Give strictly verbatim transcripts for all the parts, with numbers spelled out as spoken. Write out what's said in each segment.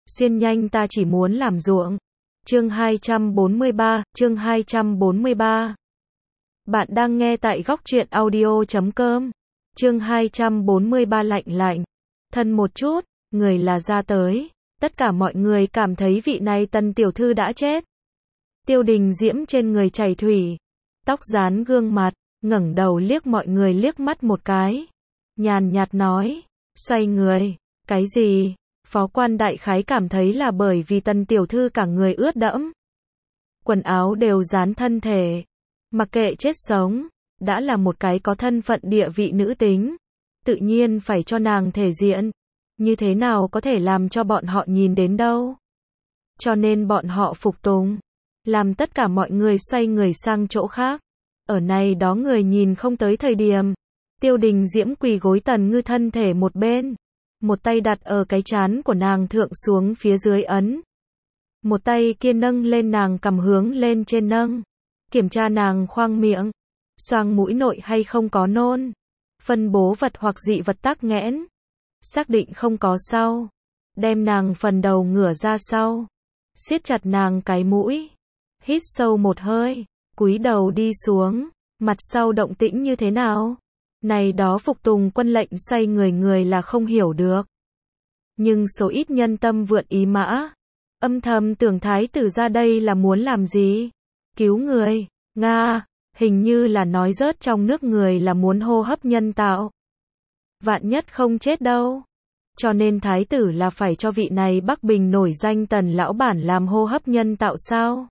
Xuyên nhanh ta chỉ muốn làm ruộng. Chương hai trăm bốn mươi ba, chương hai trăm bốn mươi ba. Bạn đang nghe tại góc truyện audio chấm com. Chương hai trăm bốn mươi ba lạnh lạnh. Thân một chút, người là ra tới. Tất cả mọi người cảm thấy vị này Tần tiểu thư đã chết. Tiêu Đình Diễm trên người chảy thủy, tóc dán gương mặt, ngẩng đầu liếc mọi người liếc mắt một cái. Nhàn nhạt nói, xoay người, cái gì? Phó quan đại khái cảm thấy là bởi vì Tần tiểu thư cả người ướt đẫm. Quần áo đều dán thân thể. Mặc kệ chết sống, đã là một cái có thân phận địa vị nữ tính. Tự nhiên phải cho nàng thể diện. Như thế nào có thể làm cho bọn họ nhìn đến đâu. Cho nên bọn họ phục tùng. Làm tất cả mọi người xoay người sang chỗ khác. Ở này đó người nhìn không tới thời điểm. Tiêu Đình Diễm quỳ gối Tần Ngư thân thể một bên. Một tay đặt ở cái trán của nàng thượng xuống phía dưới ấn. Một tay kia nâng lên nàng cầm hướng lên trên nâng. Kiểm tra nàng khoang miệng. Xoang mũi nội hay không có nôn. Phân bố vật hoặc dị vật tắc nghẽn. Xác định không có sau. Đem nàng phần đầu ngửa ra sau. Siết chặt nàng cái mũi. Hít sâu một hơi. Cúi đầu đi xuống. Mặt sau động tĩnh như thế nào? Này đó phục tùng quân lệnh xoay người người là không hiểu được. Nhưng số ít nhân tâm vượn ý mã. Âm thầm tưởng thái tử ra đây là muốn làm gì? Cứu người. Nga. Hình như là nói rớt trong nước người là muốn hô hấp nhân tạo. Vạn nhất không chết đâu. Cho nên thái tử là phải cho vị này Bắc Bình nổi danh Tần lão bản làm hô hấp nhân tạo sao?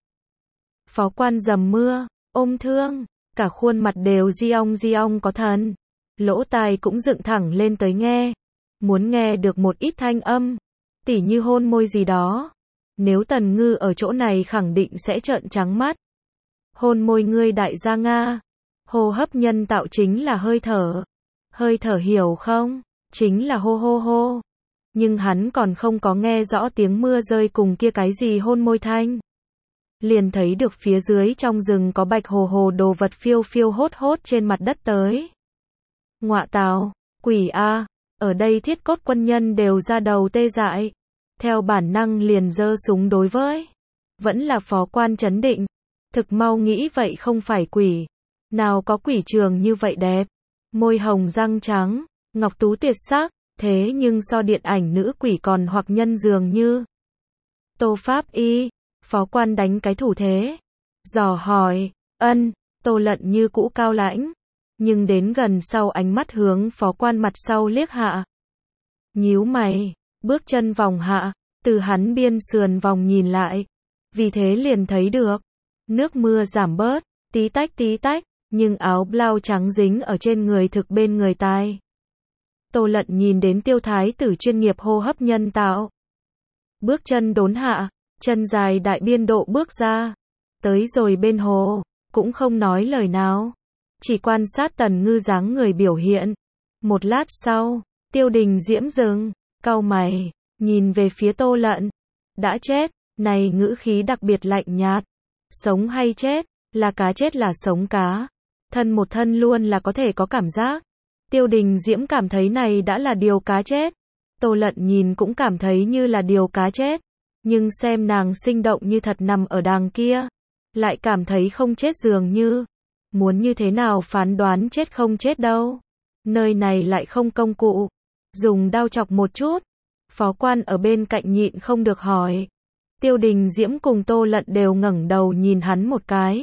Phó quan dầm mưa, ôm thương, cả khuôn mặt đều di ong di ong có thần. Lỗ tai cũng dựng thẳng lên tới nghe. Muốn nghe được một ít thanh âm. Tỉ như hôn môi gì đó. Nếu Tần Ngư ở chỗ này khẳng định sẽ trợn trắng mắt. Hôn môi ngươi đại gia Nga. Hô hấp nhân tạo chính là hơi thở. Hơi thở hiểu không? Chính là hô hô hô. Nhưng hắn còn không có nghe rõ tiếng mưa rơi cùng kia cái gì hôn môi thanh. Liền thấy được phía dưới trong rừng có bạch hồ hồ đồ vật phiêu phiêu hốt hốt trên mặt đất tới. Ngọa tào, quỷ a, ở đây thiết cốt quân nhân đều ra đầu tê dại. Theo bản năng liền giơ súng đối với. Vẫn là phó quan trấn định. Thực mau nghĩ vậy không phải quỷ. Nào có quỷ trường như vậy đẹp. Môi hồng răng trắng, ngọc tú tuyệt sắc, thế nhưng so điện ảnh nữ quỷ còn hoặc nhân dường như. Tô Pháp Y, phó quan đánh cái thủ thế. Dò hỏi, ân, Tô Lận như cũ cao lãnh. Nhưng đến gần sau ánh mắt hướng phó quan mặt sau liếc hạ. Nhíu mày, bước chân vòng hạ, từ hắn biên sườn vòng nhìn lại. Vì thế liền thấy được. Nước mưa giảm bớt, tí tách tí tách. Nhưng áo blau trắng dính ở trên người thực bên người tai. Tô Lận nhìn đến tiêu thái tử chuyên nghiệp hô hấp nhân tạo. Bước chân đốn hạ, chân dài đại biên độ bước ra. Tới rồi bên hồ, cũng không nói lời nào. Chỉ quan sát Tần Ngư dáng người biểu hiện. Một lát sau, Tiêu Đình Diễm dừng, cau mày, nhìn về phía Tô Lận. Đã chết, này ngữ khí đặc biệt lạnh nhạt. Sống hay chết, là cá chết là sống cá. Thân một thân luôn là có thể có cảm giác. Tiêu Đình Diễm cảm thấy này đã là điều cá chết. Tô Lận nhìn cũng cảm thấy như là điều cá chết. Nhưng xem nàng sinh động như thật nằm ở đàng kia. Lại cảm thấy không chết dường như. Muốn như thế nào phán đoán chết không chết đâu. Nơi này lại không công cụ. Dùng đao chọc một chút. Phó quan ở bên cạnh nhịn không được hỏi. Tiêu Đình Diễm cùng Tô Lận đều ngẩng đầu nhìn hắn một cái.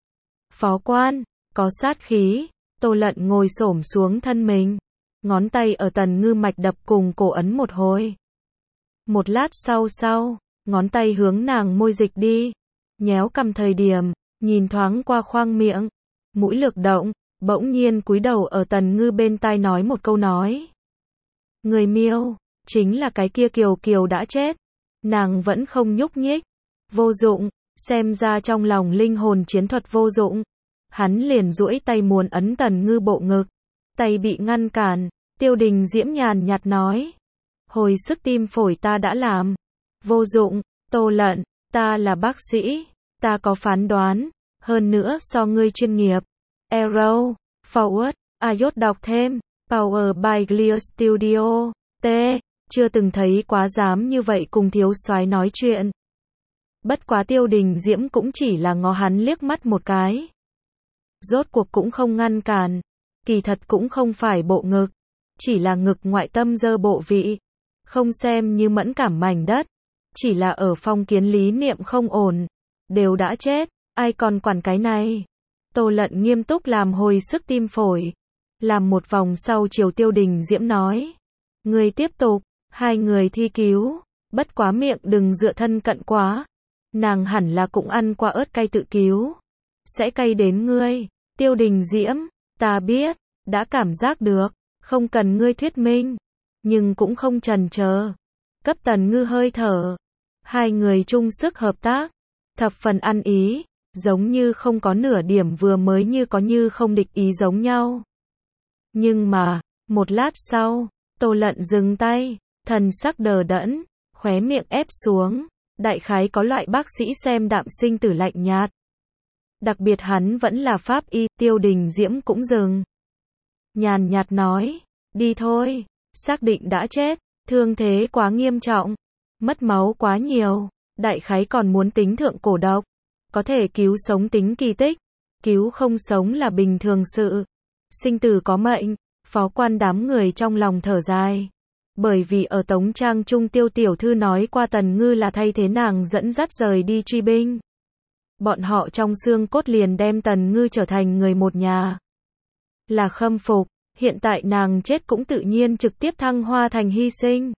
Phó quan. Có sát khí, Tô Lận ngồi xổm xuống thân mình. Ngón tay ở Tần Ngư mạch đập cùng cổ ấn một hồi. Một lát sau sau, ngón tay hướng nàng môi dịch đi. Nhéo cầm thời điểm, nhìn thoáng qua khoang miệng. Mũi lực động, bỗng nhiên cúi đầu ở Tần Ngư bên tai nói một câu nói. Người miêu, chính là cái kia Kiều Kiều đã chết. Nàng vẫn không nhúc nhích. Vô dụng, xem ra trong lòng linh hồn chiến thuật vô dụng. Hắn liền duỗi tay muốn ấn Tần Ngư bộ ngực. Tay bị ngăn cản. Tiêu Đình Diễm nhàn nhạt nói. Hồi sức tim phổi ta đã làm. Vô dụng, Tô Lận, ta là bác sĩ. Ta có phán đoán. Hơn nữa so ngươi chuyên nghiệp. Arrow, Forward, Ayot đọc thêm. Power by Clear Studio. T. chưa từng thấy quá dám như vậy cùng thiếu soái nói chuyện. Bất quá Tiêu Đình Diễm cũng chỉ là ngó hắn liếc mắt một cái. Rốt cuộc cũng không ngăn cản, kỳ thật cũng không phải bộ ngực, chỉ là ngực ngoại tâm dơ bộ vị, không xem như mẫn cảm mảnh đất, chỉ là ở phong kiến lý niệm không ổn, đều đã chết, ai còn quản cái này. Tô Lận nghiêm túc làm hồi sức tim phổi, làm một vòng sau chiều Tiêu Đình Diễm nói, người tiếp tục, hai người thi cứu, bất quá miệng đừng dựa thân cận quá, nàng hẳn là cũng ăn qua ớt cay tự cứu, sẽ cay đến ngươi. Tiêu Đình Diễm, ta biết, đã cảm giác được, không cần ngươi thuyết minh, nhưng cũng không chần chờ, cấp Tần Ngư hơi thở, hai người chung sức hợp tác, thập phần ăn ý, giống như không có nửa điểm vừa mới như có như không địch ý giống nhau. Nhưng mà, một lát sau, Tô Lận dừng tay, thần sắc đờ đẫn, khóe miệng ép xuống, đại khái có loại bác sĩ xem đạm sinh tử lạnh nhạt. Đặc biệt hắn vẫn là pháp y, Tiêu Đình Diễm cũng dừng. Nhàn nhạt nói, đi thôi, xác định đã chết, thương thế quá nghiêm trọng, mất máu quá nhiều, đại khái còn muốn tính thượng cổ độc, có thể cứu sống tính kỳ tích, cứu không sống là bình thường sự. Sinh tử có mệnh, phó quan đám người trong lòng thở dài. Bởi vì ở Tống Trang Trung Tiêu tiểu thư nói qua Tần Ngư là thay thế nàng dẫn dắt rời đi truy binh. Bọn họ trong xương cốt liền đem Tần Ngư trở thành người một nhà. Là khâm phục, hiện tại nàng chết cũng tự nhiên trực tiếp thăng hoa thành hy sinh.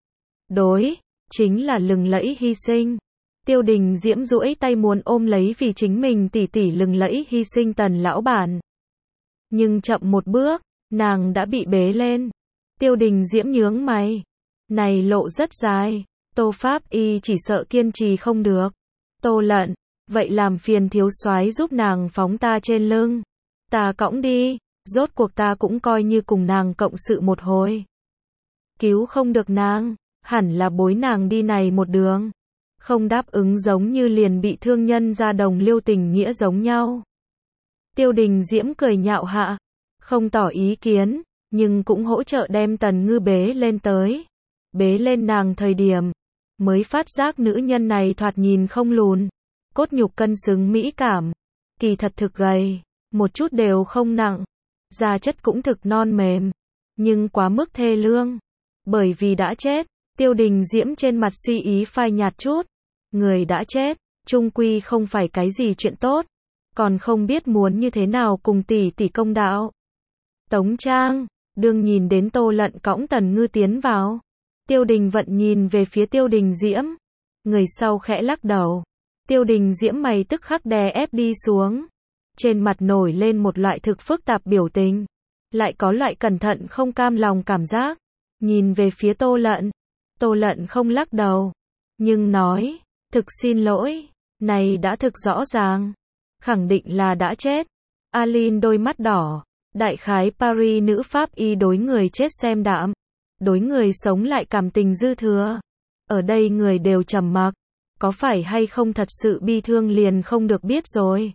Đối, chính là lừng lẫy hy sinh. Tiêu Đình Diễm duỗi tay muốn ôm lấy vì chính mình tỉ tỉ lừng lẫy hy sinh Tần lão bản. Nhưng chậm một bước, nàng đã bị bế lên. Tiêu Đình Diễm nhướng mày. Này lộ rất dài, Tô Pháp Y chỉ sợ kiên trì không được. Tô Lận, vậy làm phiền thiếu soái giúp nàng phóng ta trên lưng. Ta cõng đi, rốt cuộc ta cũng coi như cùng nàng cộng sự một hồi. Cứu không được nàng, hẳn là bối nàng đi này một đường. Không đáp ứng giống như liền bị thương nhân ra đồng liêu tình nghĩa giống nhau. Tiêu Đình Diễm cười nhạo hạ, không tỏ ý kiến, nhưng cũng hỗ trợ đem Tần Ngư bế lên tới. Bế lên nàng thời điểm, mới phát giác nữ nhân này thoạt nhìn không lùn, cốt nhục cân xứng mỹ cảm, kỳ thật thực gầy, một chút đều không nặng, da chất cũng thực non mềm, nhưng quá mức thê lương. Bởi vì đã chết, Tiêu Đình Diễm trên mặt suy ý phai nhạt chút, người đã chết, chung quy không phải cái gì chuyện tốt, còn không biết muốn như thế nào cùng tỷ tỷ công đạo. Tống Trang, đương nhìn đến Tô Lận cõng Tần Ngư tiến vào. Tiêu Đình Vận nhìn về phía Tiêu Đình Diễm. Người sau khẽ lắc đầu. Tiêu Đình Diễm mày tức khắc đè ép đi xuống. Trên mặt nổi lên một loại thực phức tạp biểu tình. Lại có loại cẩn thận không cam lòng cảm giác. Nhìn về phía Tô Lận. Tô Lận không lắc đầu. Nhưng nói, thực xin lỗi, này đã thực rõ ràng. Khẳng định là đã chết. Aline đôi mắt đỏ. Đại khái Paris nữ pháp y đối người chết xem đạm, đối người sống lại cảm tình dư thừa. Ở đây người đều trầm mặc, có phải hay không thật sự bi thương liền không được biết rồi.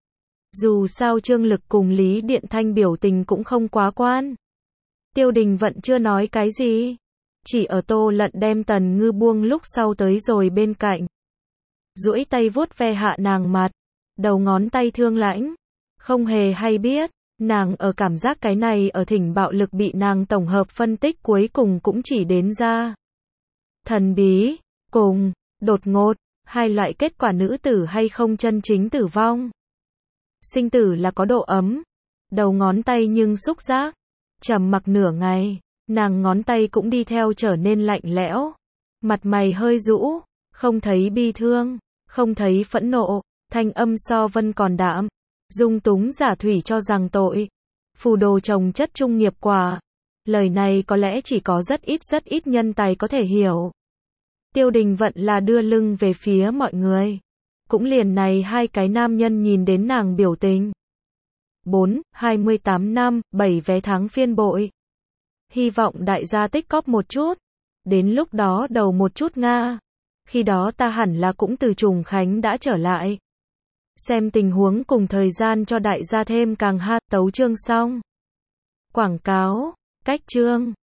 Dù sao Trương Lực cùng Lý Điện Thanh biểu tình cũng không quá quan. Tiêu Đình Vận chưa nói cái gì, chỉ ở Tô Lận đem Tần Ngư buông lúc sau tới rồi bên cạnh. Duỗi tay vuốt ve hạ nàng mặt, đầu ngón tay thương lãnh, không hề hay biết. Nàng ở cảm giác cái này ở thỉnh bạo lực bị nàng tổng hợp phân tích cuối cùng cũng chỉ đến ra. Thần bí, cùng, đột ngột, hai loại kết quả nữ tử hay không chân chính tử vong. Sinh tử là có độ ấm, đầu ngón tay nhưng xúc giác, trầm mặc nửa ngày, nàng ngón tay cũng đi theo trở nên lạnh lẽo. Mặt mày hơi rũ, không thấy bi thương, không thấy phẫn nộ, thanh âm so vân còn đạm. Dung túng giả thủy cho rằng tội. Phù đồ trồng chất trung nghiệp quả. Lời này có lẽ chỉ có rất ít rất ít nhân tài có thể hiểu. Tiêu Đình Vận là đưa lưng về phía mọi người. Cũng liền này hai cái nam nhân nhìn đến nàng biểu tình. bốn, hai mươi tám năm, bảy vé tháng phiên bội. Hy vọng đại gia tích cóp một chút. Đến lúc đó đầu một chút Nga. Khi đó ta hẳn là cũng từ Trùng Khánh đã trở lại. Xem tình huống cùng thời gian cho đại gia thêm càng ha, tấu chương xong. Quảng cáo, cách chương.